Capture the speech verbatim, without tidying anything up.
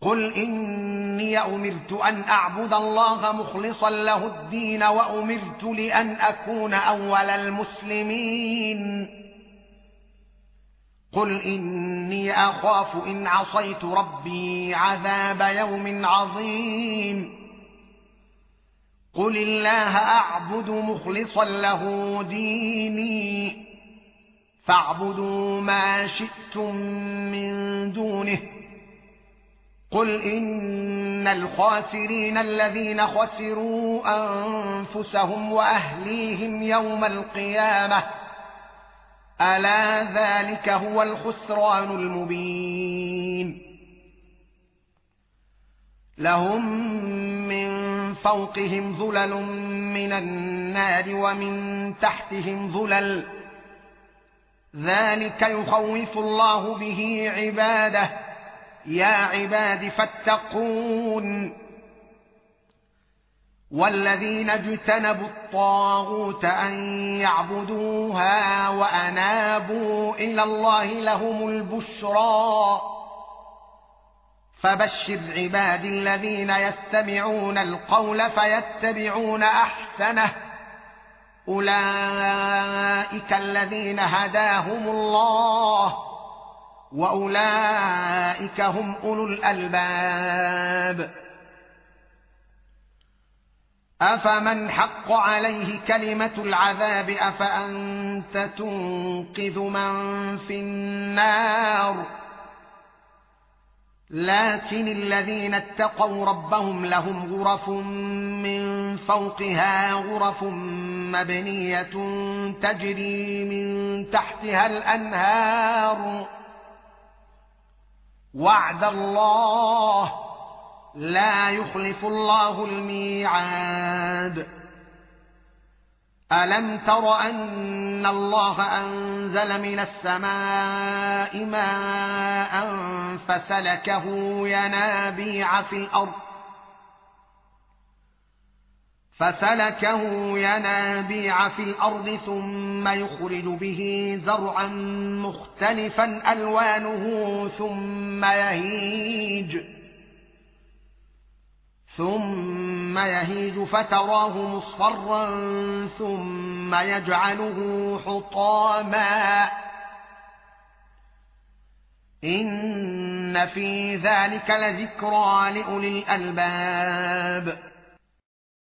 قل إني أمرت أن أعبد الله مخلصا له الدين وأمرت لأن أكون أول المسلمين قل إني أخاف إن عصيت ربي عذاب يوم عظيم قل الله أعبد مخلصا له ديني فاعبدوا ما شئتم من دونه قل إن الخاسرين الذين خسروا أنفسهم وأهليهم يوم القيامة ألا ذلك هو الخسران المبين لهم من فوقهم ظلل من النار ومن تحتهم ظلل ذلك يخوف الله به عباده يا عباد فاتقون والذين اجتنبوا الطاغوت أن يعبدوها وأنابوا إلى الله لهم البشرى فبشر عباد الذين يستمعون القول فيتبعون أحسنه أولئك الذين هداهم الله وأولئك هم أولو الألباب أفمن حق عليه كلمة العذاب أفأنت تنقذ من في النار لكن الذين اتقوا ربهم لهم غرف من فوقها غرف مبنية تجري من تحتها الأنهار وعد الله لا يخلف الله الميعاد ألم تر أن الله أنزل من السماء ماء فسلكه ينابيع في الأرض فسلكه ينابيع في الأرض ثم يخرج به زرعا مختلفا ألوانه ثم يهيج ثم يهيج فتراه مصفرا ثم يجعله حطاما إن في ذلك لذكرى لأولي الألباب